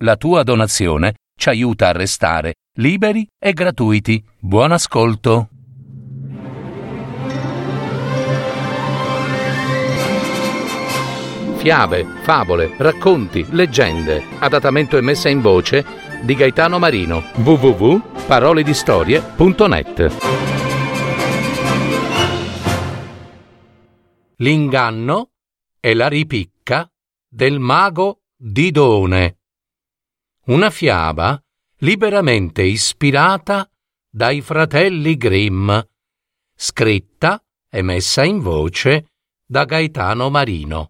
La tua donazione ci aiuta a restare liberi e gratuiti. Buon ascolto. Fiabe, favole, racconti, leggende. Adattamento e messa in voce di Gaetano Marino. www.paroledistorie.net. L'inganno e la ripicca del mago Didone. Una fiaba liberamente ispirata dai fratelli Grimm, scritta e messa in voce da Gaetano Marino.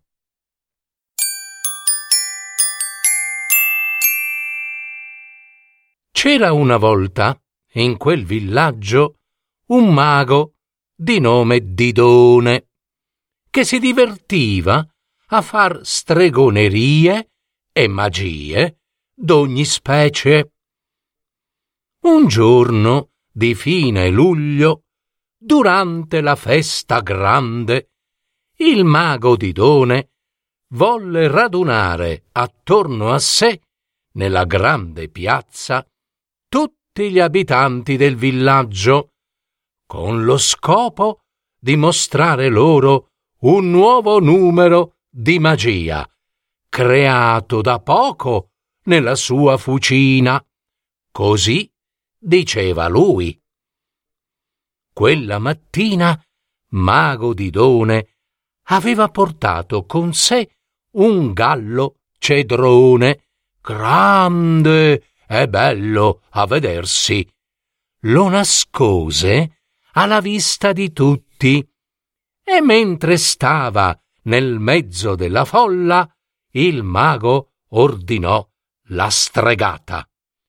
C'era una volta in quel villaggio un mago di nome Didone che si divertiva a far stregonerie e magie d'ogni specie. Un giorno di fine luglio, durante la festa grande, il mago Didone volle radunare attorno a sé, nella grande piazza, tutti gli abitanti del villaggio, con lo scopo di mostrare loro un nuovo numero di magia, creato da poco nella sua fucina. Così diceva lui. Quella mattina mago Didone aveva portato con sé un gallo cedrone, grande e bello a vedersi. Lo nascose alla vista di tutti e mentre stava nel mezzo della folla, il mago ordinò la stregata.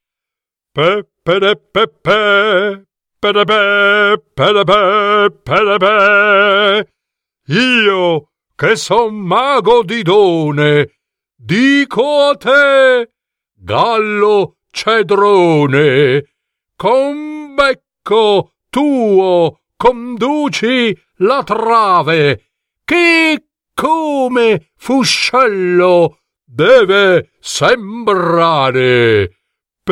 Io, che son mago Didone, dico a te, gallo cedrone, con becco tuo conduci la trave, che come fuscello deve sembrare.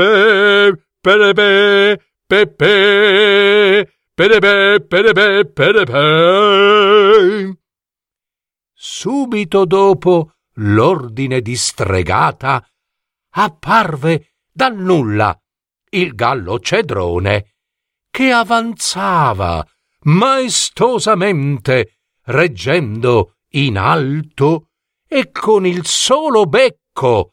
Subito dopo l'ordine di stregata apparve dal nulla il gallo cedrone che avanzava maestosamente reggendo in alto e con il solo becco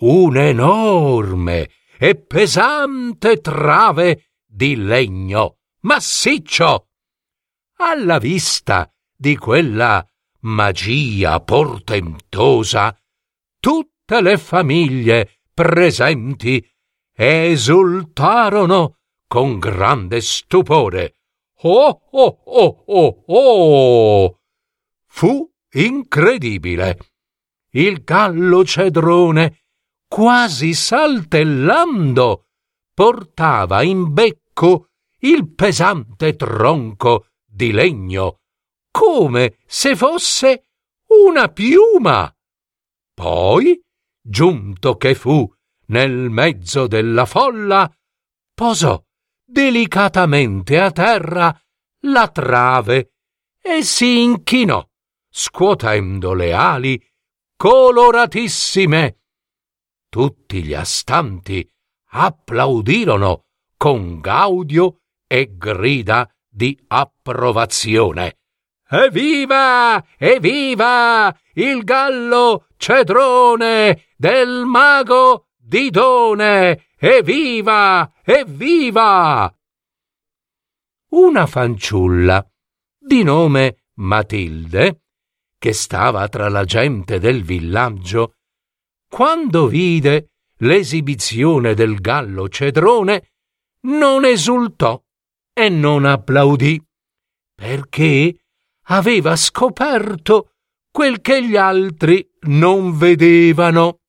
un'enorme e pesante trave di legno massiccio. Alla vista di quella magia portentosa, tutte le famiglie presenti esultarono con grande stupore. Oh, oh, oh, oh, oh! Fu incredibile. Il gallo cedrone, quasi saltellando, portava in becco il pesante tronco di legno, come se fosse una piuma. Poi, giunto che fu nel mezzo della folla, posò delicatamente a terra la trave e si inchinò, scuotendo le ali coloratissime. Tutti gli astanti applaudirono con gaudio e grida di approvazione. Evviva! Evviva! Il gallo cedrone del mago Didone! Evviva! Evviva! Una fanciulla di nome Matilde, che stava tra la gente del villaggio, quando vide l'esibizione del gallo cedrone, non esultò e non applaudì, perché aveva scoperto quel che gli altri non vedevano.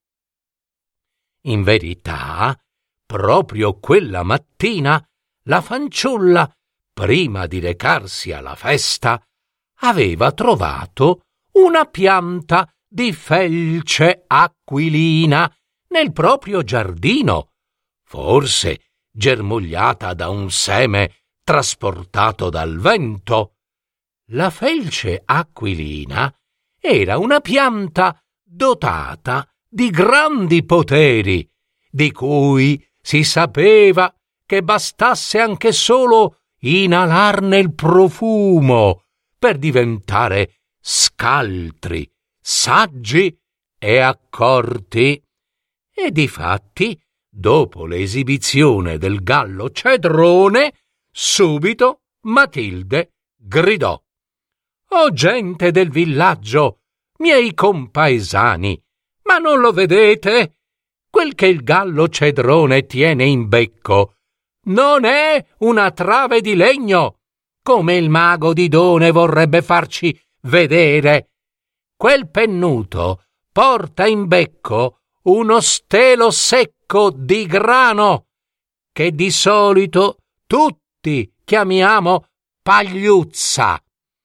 In verità, proprio quella mattina, la fanciulla, prima di recarsi alla festa, aveva trovato una pianta di felce aquilina nel proprio giardino, forse germogliata da un seme trasportato dal vento. La felce aquilina era una pianta dotata di grandi poteri, di cui si sapeva che bastasse anche solo inalarne il profumo per diventare scaltri, saggi e accorti. E difatti, dopo l'esibizione del gallo cedrone, subito Matilde gridò: «O gente del villaggio, miei compaesani, ma non lo vedete? Quel che il gallo cedrone tiene in becco non è una trave di legno, come il mago Didone vorrebbe farci vedere. Quel pennuto porta in becco uno stelo secco di grano, che di solito tutti chiamiamo pagliuzza».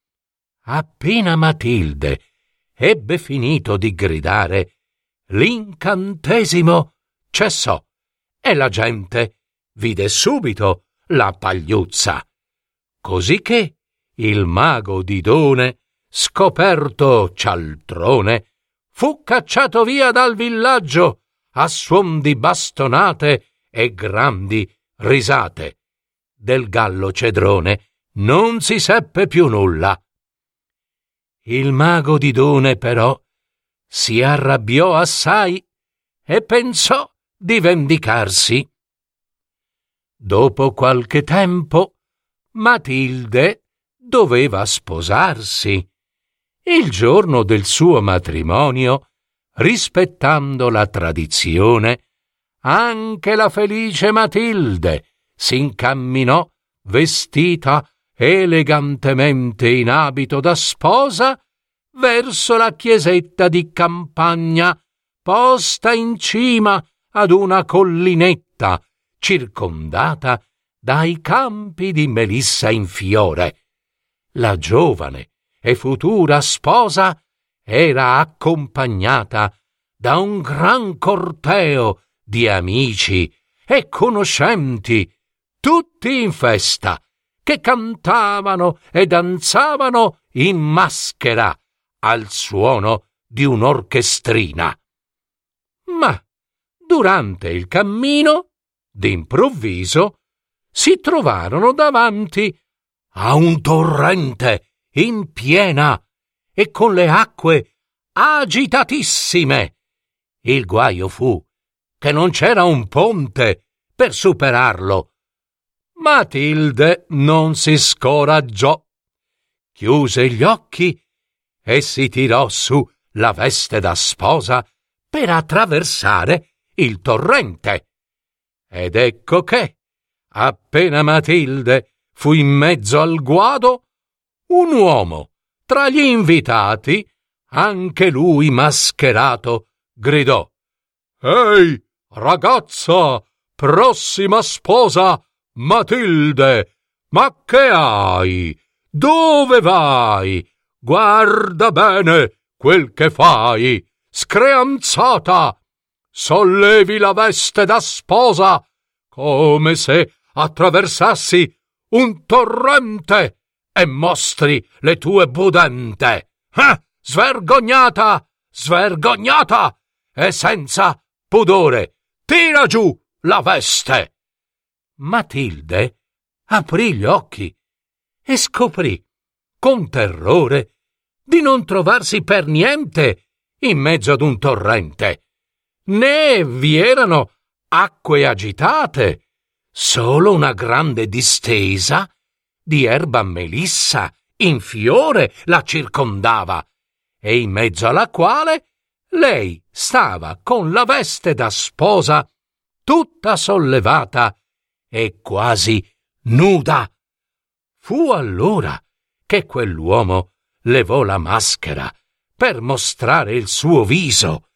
Appena Matilde ebbe finito di gridare, l'incantesimo cessò e la gente vide subito la pagliuzza, cosicché il mago Didone, scoperto cialtrone, fu cacciato via dal villaggio a suon di bastonate e grandi risate. Del gallo cedrone non si seppe più nulla. Il mago Didone però si arrabbiò assai e pensò di vendicarsi. Dopo qualche tempo Matilde doveva sposarsi. Il giorno del suo matrimonio, rispettando la tradizione, anche la felice Matilde s'incamminò vestita elegantemente in abito da sposa verso la chiesetta di campagna posta in cima ad una collinetta circondata dai campi di melissa in fiore. La giovane e futura sposa era accompagnata da un gran corteo di amici e conoscenti, tutti in festa, che cantavano e danzavano in maschera al suono di un'orchestrina. Ma durante il cammino, d'improvviso, si trovarono davanti a un torrente in piena e con le acque agitatissime. Il guaio fu che non c'era un ponte per superarlo. Matilde non si scoraggiò, chiuse gli occhi e si tirò su la veste da sposa per attraversare il torrente. Ed ecco che, appena Matilde fu in mezzo al guado, un uomo tra gli invitati, anche lui mascherato, gridò: «Ehi, ragazza, prossima sposa Matilde, ma che hai? Dove vai? Guarda bene quel che fai, screanzata! Sollevi la veste da sposa come se attraversassi un torrente e mostri le tue budente. Svergognata, svergognata e senza pudore, tira giù la veste!» Matilde aprì gli occhi e scoprì, con terrore, di non trovarsi per niente in mezzo ad un torrente, né vi erano acque agitate, solo una grande distesa di erba melissa in fiore la circondava, e in mezzo alla quale lei stava con la veste da sposa tutta sollevata e quasi nuda. Fu allora che quell'uomo levò la maschera per mostrare il suo viso.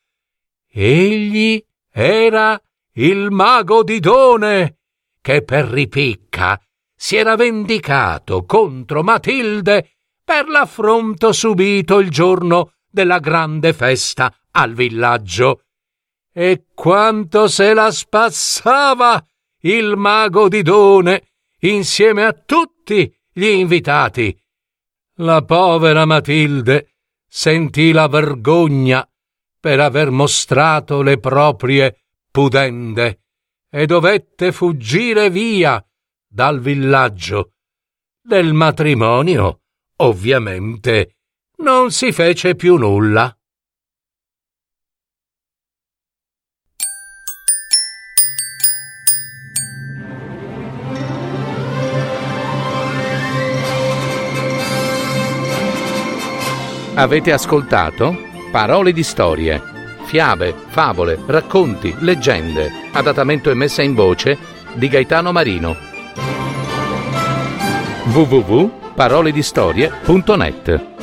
Egli era il mago Didone, che per ripicca si era vendicato contro Matilde per l'affronto subito il giorno della grande festa al villaggio. e quanto se la spassava il mago Didone insieme a tutti gli invitati. La povera Matilde sentì la vergogna per aver mostrato le proprie pudende e dovette fuggire via dal villaggio. Del matrimonio, ovviamente, non si fece più nulla. Avete ascoltato Parole di storie, fiabe, favole, racconti, leggende, adattamento e messa in voce di Gaetano Marino. www.paroledistorie.net